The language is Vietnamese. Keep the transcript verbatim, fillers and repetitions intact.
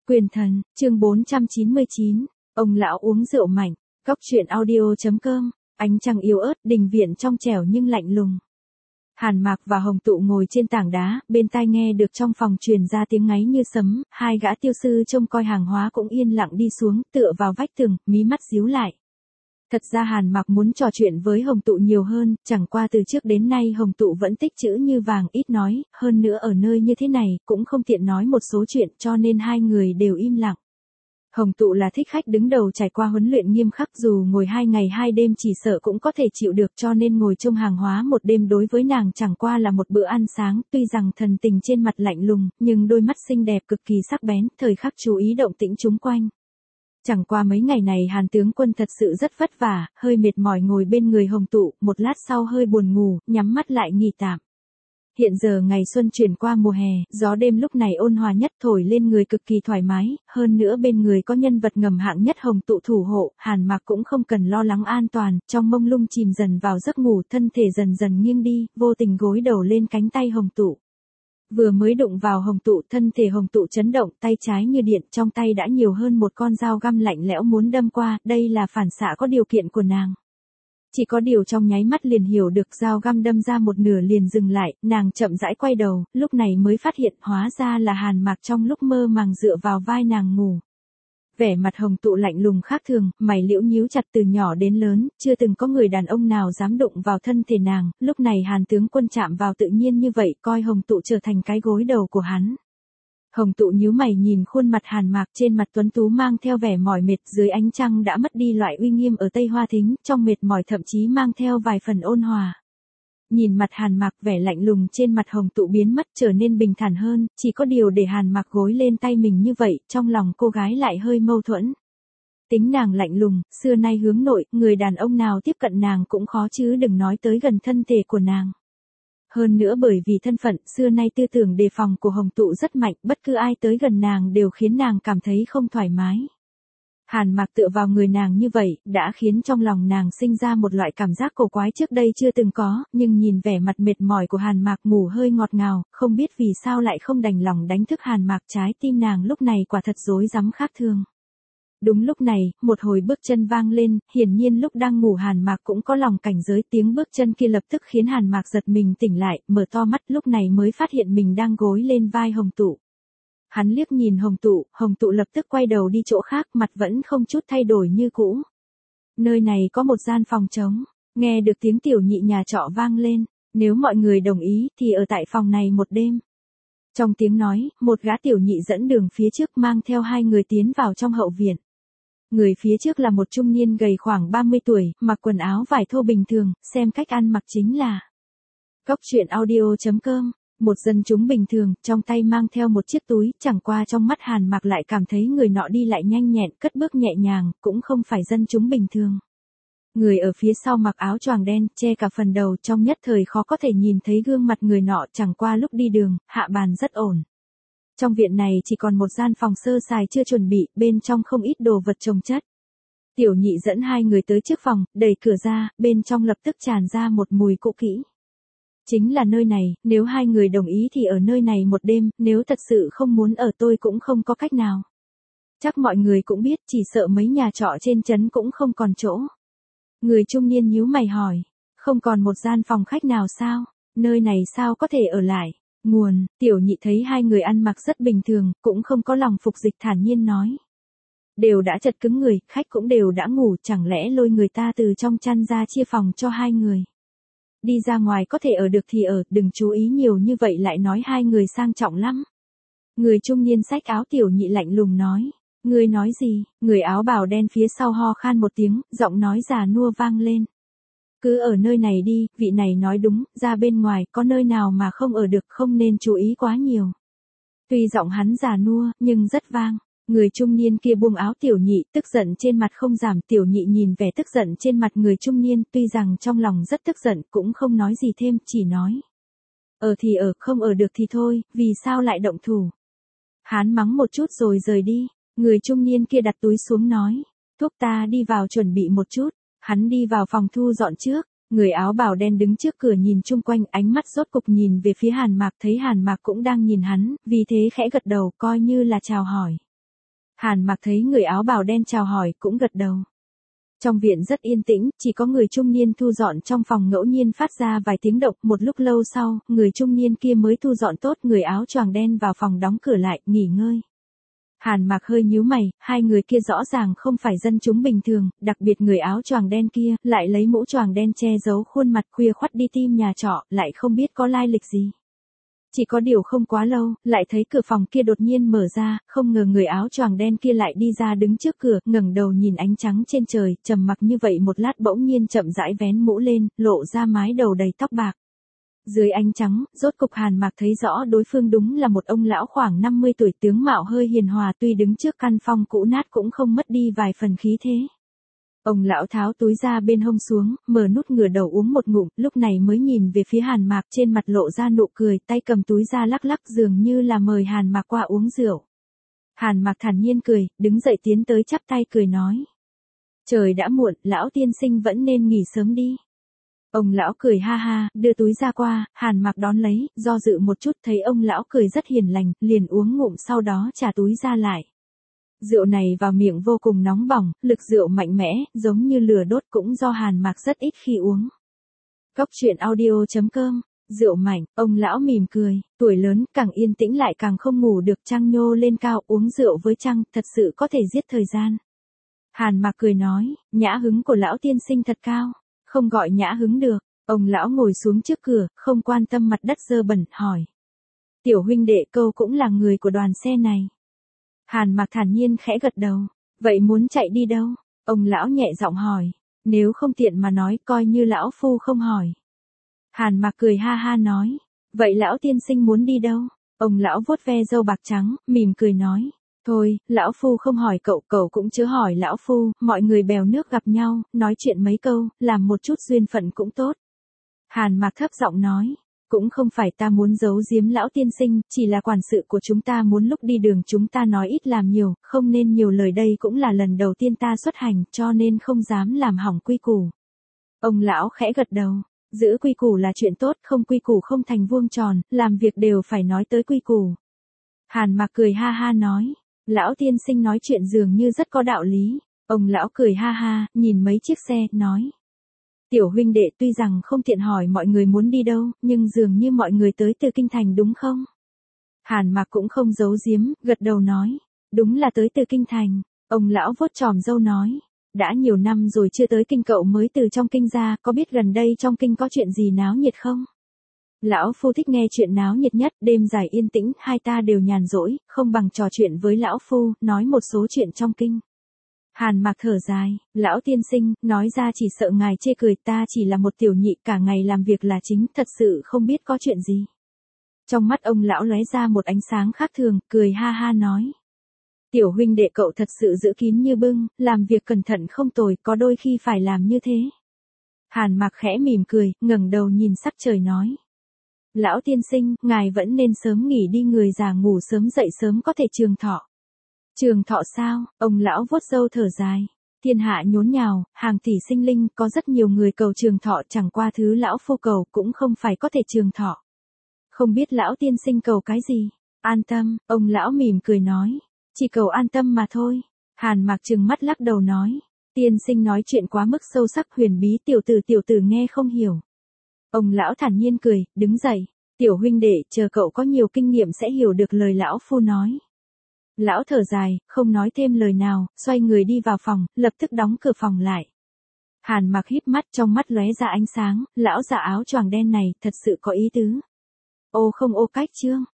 Quyền thần, chương bốn trăm chín mươi chín, ông lão uống rượu mạnh, Cóc truyện audio.com, ánh trăng yếu ớt, đình viện trong trẻo nhưng lạnh lùng. Hàn Mạc và Hồng Tụ ngồi trên tảng đá, bên tai nghe được trong phòng truyền ra tiếng ngáy như sấm, hai gã tiêu sư trông coi hàng hóa cũng yên lặng đi xuống, tựa vào vách tường, mí mắt díu lại. Thật ra Hàn Mạc muốn trò chuyện với Hồng Tụ nhiều hơn, chẳng qua từ trước đến nay Hồng Tụ vẫn tích trữ như vàng ít nói, hơn nữa ở nơi như thế này, cũng không tiện nói một số chuyện cho nên hai người đều im lặng. Hồng Tụ là thích khách đứng đầu trải qua huấn luyện nghiêm khắc, dù ngồi hai ngày hai đêm chỉ sợ cũng có thể chịu được, cho nên ngồi trông hàng hóa một đêm đối với nàng chẳng qua là một bữa ăn sáng, tuy rằng thần tình trên mặt lạnh lùng, nhưng đôi mắt xinh đẹp cực kỳ sắc bén, thời khắc chú ý động tĩnh chúng quanh. Chẳng qua mấy ngày này Hàn tướng quân thật sự rất vất vả, hơi mệt mỏi ngồi bên người Hồng Tụ, một lát sau hơi buồn ngủ, nhắm mắt lại nghỉ tạm. Hiện giờ ngày xuân chuyển qua mùa hè, gió đêm lúc này ôn hòa nhất, thổi lên người cực kỳ thoải mái, hơn nữa bên người có nhân vật ngầm hạng nhất Hồng Tụ thủ hộ, Hàn Mạc cũng không cần lo lắng an toàn, trong mông lung chìm dần vào giấc ngủ, thân thể dần dần nghiêng đi, vô tình gối đầu lên cánh tay Hồng Tụ. Vừa mới đụng vào Hồng Tụ, thân thể Hồng Tụ chấn động, tay trái như điện, trong tay đã nhiều hơn một con dao găm lạnh lẽo muốn đâm qua, đây là phản xạ có điều kiện của nàng. Chỉ có điều trong nháy mắt liền hiểu được, dao găm đâm ra một nửa liền dừng lại, nàng chậm rãi quay đầu, lúc này mới phát hiện hóa ra là Hàn Mạc trong lúc mơ màng dựa vào vai nàng ngủ. Vẻ mặt Hồng Tụ lạnh lùng khác thường, mày liễu nhíu chặt, từ nhỏ đến lớn, chưa từng có người đàn ông nào dám đụng vào thân thể nàng, lúc này Hàn tướng quân chạm vào tự nhiên như vậy, coi Hồng Tụ trở thành cái gối đầu của hắn. Hồng Tụ nhíu mày nhìn khuôn mặt Hàn Mạc, trên mặt tuấn tú mang theo vẻ mỏi mệt, dưới ánh trăng đã mất đi loại uy nghiêm ở Tây Hoa Thính, trong mệt mỏi thậm chí mang theo vài phần ôn hòa. Nhìn mặt Hàn Mạc, vẻ lạnh lùng trên mặt Hồng Tụ biến mất, trở nên bình thản hơn, chỉ có điều để Hàn Mạc gối lên tay mình như vậy, trong lòng cô gái lại hơi mâu thuẫn. Tính nàng lạnh lùng, xưa nay hướng nội, người đàn ông nào tiếp cận nàng cũng khó chứ đừng nói tới gần thân thể của nàng. Hơn nữa bởi vì thân phận, xưa nay tư tưởng đề phòng của Hồng Tụ rất mạnh, bất cứ ai tới gần nàng đều khiến nàng cảm thấy không thoải mái. Hàn Mạc tựa vào người nàng như vậy, đã khiến trong lòng nàng sinh ra một loại cảm giác cổ quái trước đây chưa từng có, nhưng nhìn vẻ mặt mệt mỏi của Hàn Mạc ngủ hơi ngọt ngào, không biết vì sao lại không đành lòng đánh thức Hàn Mạc, trái tim nàng lúc này quả thật rối rắm khác thường. Đúng lúc này, một hồi bước chân vang lên, hiển nhiên lúc đang ngủ Hàn Mạc cũng có lòng cảnh giới, tiếng bước chân kia lập tức khiến Hàn Mạc giật mình tỉnh lại, mở to mắt, lúc này mới phát hiện mình đang gối lên vai Hồng Tụ. Hắn liếc nhìn Hồng Tụ, Hồng Tụ lập tức quay đầu đi chỗ khác, mặt vẫn không chút thay đổi như cũ. Nơi này có một gian phòng trống, nghe được tiếng tiểu nhị nhà trọ vang lên, nếu mọi người đồng ý thì ở tại phòng này một đêm. Trong tiếng nói, một gã tiểu nhị dẫn đường phía trước mang theo hai người tiến vào trong hậu viện. Người phía trước là một trung niên gầy khoảng ba mươi tuổi, mặc quần áo vải thô bình thường, xem cách ăn mặc chính là Cóc truyện audio.com, một dân chúng bình thường, trong tay mang theo một chiếc túi, chẳng qua trong mắt Hàn Mạc lại cảm thấy người nọ đi lại nhanh nhẹn, cất bước nhẹ nhàng, cũng không phải dân chúng bình thường. Người ở phía sau mặc áo choàng đen, che cả phần đầu, trong nhất thời khó có thể nhìn thấy gương mặt người nọ, chẳng qua lúc đi đường, hạ bàn rất ổn. Trong viện này chỉ còn một gian phòng sơ sài chưa chuẩn bị, bên trong không ít đồ vật chồng chất. Tiểu nhị dẫn hai người tới trước phòng, đẩy cửa ra, bên trong lập tức tràn ra một mùi cũ kỹ. Chính là nơi này, nếu hai người đồng ý thì ở nơi này một đêm, nếu thật sự không muốn ở tôi cũng không có cách nào. Chắc mọi người cũng biết, chỉ sợ mấy nhà trọ trên trấn cũng không còn chỗ. Người trung niên nhíu mày hỏi, không còn một gian phòng khách nào sao, nơi này sao có thể ở lại. Nguồn, tiểu nhị thấy hai người ăn mặc rất bình thường, cũng không có lòng phục dịch, thản nhiên nói. Đều đã chật cứng người, khách cũng đều đã ngủ, chẳng lẽ lôi người ta từ trong chăn ra chia phòng cho hai người. Đi ra ngoài có thể ở được thì ở, đừng chú ý nhiều như vậy lại nói hai người sang trọng lắm. Người trung niên xách áo, tiểu nhị lạnh lùng nói. Người nói gì? Người áo bào đen phía sau ho khan một tiếng, giọng nói già nua vang lên. Cứ ở nơi này đi, vị này nói đúng, ra bên ngoài, có nơi nào mà không ở được, không nên chú ý quá nhiều. Tuy giọng hắn già nua, nhưng rất vang. Người trung niên kia buông áo tiểu nhị, tức giận trên mặt không giảm, tiểu nhị nhìn vẻ tức giận trên mặt người trung niên, tuy rằng trong lòng rất tức giận, cũng không nói gì thêm, chỉ nói. Ở thì ở, không ở được thì thôi, vì sao lại động thủ. Hắn mắng một chút rồi rời đi, người trung niên kia đặt túi xuống nói. Thúc ta đi vào chuẩn bị một chút. Hắn đi vào phòng thu dọn trước, người áo bào đen đứng trước cửa nhìn chung quanh, ánh mắt rốt cục nhìn về phía Hàn Mạc, thấy Hàn Mạc cũng đang nhìn hắn, vì thế khẽ gật đầu coi như là chào hỏi. Hàn Mặc thấy người áo bào đen chào hỏi cũng gật đầu. Trong viện rất yên tĩnh, chỉ có người trung niên thu dọn trong phòng ngẫu nhiên phát ra vài tiếng động. Một lúc lâu sau, người trung niên kia mới thu dọn tốt, người áo choàng đen vào phòng đóng cửa lại, nghỉ ngơi. Hàn Mặc hơi nhíu mày, hai người kia rõ ràng không phải dân chúng bình thường, đặc biệt người áo choàng đen kia, lại lấy mũ choàng đen che giấu khuôn mặt, khuya khoắt đi tìm nhà trọ, lại không biết có lai lịch gì. Chỉ có điều không quá lâu, lại thấy cửa phòng kia đột nhiên mở ra, không ngờ người áo choàng đen kia lại đi ra đứng trước cửa, ngẩng đầu nhìn ánh trắng trên trời, trầm mặc như vậy một lát bỗng nhiên chậm rãi vén mũ lên, lộ ra mái đầu đầy tóc bạc. Dưới ánh trắng, rốt cục Hàn Mặc thấy rõ đối phương đúng là một ông lão khoảng năm mươi tuổi, tướng mạo hơi hiền hòa, tuy đứng trước căn phòng cũ nát cũng không mất đi vài phần khí thế. Ông lão tháo túi ra bên hông xuống, mở nút ngửa đầu uống một ngụm, lúc này mới nhìn về phía Hàn Mặc, trên mặt lộ ra nụ cười, tay cầm túi ra lắc lắc dường như là mời Hàn Mặc qua uống rượu. Hàn Mặc thản nhiên cười, đứng dậy tiến tới chắp tay cười nói. Trời đã muộn, lão tiên sinh vẫn nên nghỉ sớm đi. Ông lão cười ha ha, đưa túi ra qua, Hàn Mặc đón lấy, do dự một chút thấy ông lão cười rất hiền lành, liền uống ngụm sau đó trả túi ra lại. Rượu này vào miệng vô cùng nóng bỏng, lực rượu mạnh mẽ, giống như lửa đốt, cũng do Hàn Mặc rất ít khi uống. Cốc truyện audio chấm com, rượu mạnh, ông lão mỉm cười, tuổi lớn, càng yên tĩnh lại càng không ngủ được, trăng nhô lên cao, uống rượu với trăng, thật sự có thể giết thời gian. Hàn Mặc cười nói, nhã hứng của lão tiên sinh thật cao, không gọi nhã hứng được. Ông lão ngồi xuống trước cửa, không quan tâm mặt đất dơ bẩn, hỏi. Tiểu huynh đệ câu cũng là người của đoàn xe này. Hàn Mặc thản nhiên khẽ gật đầu. Vậy muốn chạy đi đâu? Ông lão nhẹ giọng hỏi. Nếu không tiện mà nói, coi như lão phu không hỏi. Hàn Mặc cười ha ha nói. Vậy lão tiên sinh muốn đi đâu? Ông lão vuốt ve râu bạc trắng, mỉm cười nói. Thôi, lão phu không hỏi cậu, cậu cũng chớ hỏi lão phu, mọi người bèo nước gặp nhau, nói chuyện mấy câu, làm một chút duyên phận cũng tốt. Hàn Mặc thấp giọng nói. Cũng không phải ta muốn giấu giếm lão tiên sinh, chỉ là quản sự của chúng ta muốn lúc đi đường chúng ta nói ít làm nhiều, không nên nhiều lời, đây cũng là lần đầu tiên ta xuất hành, cho nên không dám làm hỏng quy củ. Ông lão khẽ gật đầu, giữ quy củ là chuyện tốt, không quy củ không thành vuông tròn, làm việc đều phải nói tới quy củ. Hàn Mặc cười ha ha nói, lão tiên sinh nói chuyện dường như rất có đạo lý. Ông lão cười ha ha, nhìn mấy chiếc xe, nói. Tiểu huynh đệ, tuy rằng không tiện hỏi mọi người muốn đi đâu, nhưng dường như mọi người tới từ kinh thành đúng không? Hàn Mặc cũng không giấu giếm, gật đầu nói. Đúng là tới từ kinh thành. Ông lão vuốt chòm râu nói. Đã nhiều năm rồi chưa tới kinh, cậu mới từ trong kinh ra, có biết gần đây trong kinh có chuyện gì náo nhiệt không? Lão phu thích nghe chuyện náo nhiệt nhất, đêm dài yên tĩnh, hai ta đều nhàn rỗi, không bằng trò chuyện với lão phu, nói một số chuyện trong kinh. Hàn Mặc thở dài, lão tiên sinh, nói ra chỉ sợ ngài chê cười, ta chỉ là một tiểu nhị, cả ngày làm việc là chính, thật sự không biết có chuyện gì. Trong mắt ông lão lóe ra một ánh sáng khác thường, cười ha ha nói. Tiểu huynh đệ cậu thật sự giữ kín như bưng, làm việc cẩn thận không tồi, có đôi khi phải làm như thế. Hàn Mặc khẽ mỉm cười, ngẩng đầu nhìn sắc trời nói. Lão tiên sinh, ngài vẫn nên sớm nghỉ đi, người già ngủ sớm dậy sớm có thể trường thọ. Trường thọ sao? Ông lão vuốt râu thở dài. Thiên hạ nhốn nhào, hàng tỷ sinh linh, có rất nhiều người cầu trường thọ, chẳng qua thứ lão phu cầu cũng không phải có thể trường thọ. Không biết lão tiên sinh cầu cái gì? An tâm, ông lão mỉm cười nói. Chỉ cầu an tâm mà thôi. Hàn Mặc trừng mắt lắc đầu nói. Tiên sinh nói chuyện quá mức sâu sắc huyền bí, tiểu tử tiểu tử nghe không hiểu. Ông lão thản nhiên cười, đứng dậy. Tiểu huynh đệ, chờ cậu có nhiều kinh nghiệm sẽ hiểu được lời lão phu nói. Lão thở dài, không nói thêm lời nào, xoay người đi vào phòng, lập tức đóng cửa phòng lại. Hàn Mặc híp mắt, trong mắt lóe ra ánh sáng, lão già áo choàng đen này, thật sự có ý tứ. Ô không ô cách chương.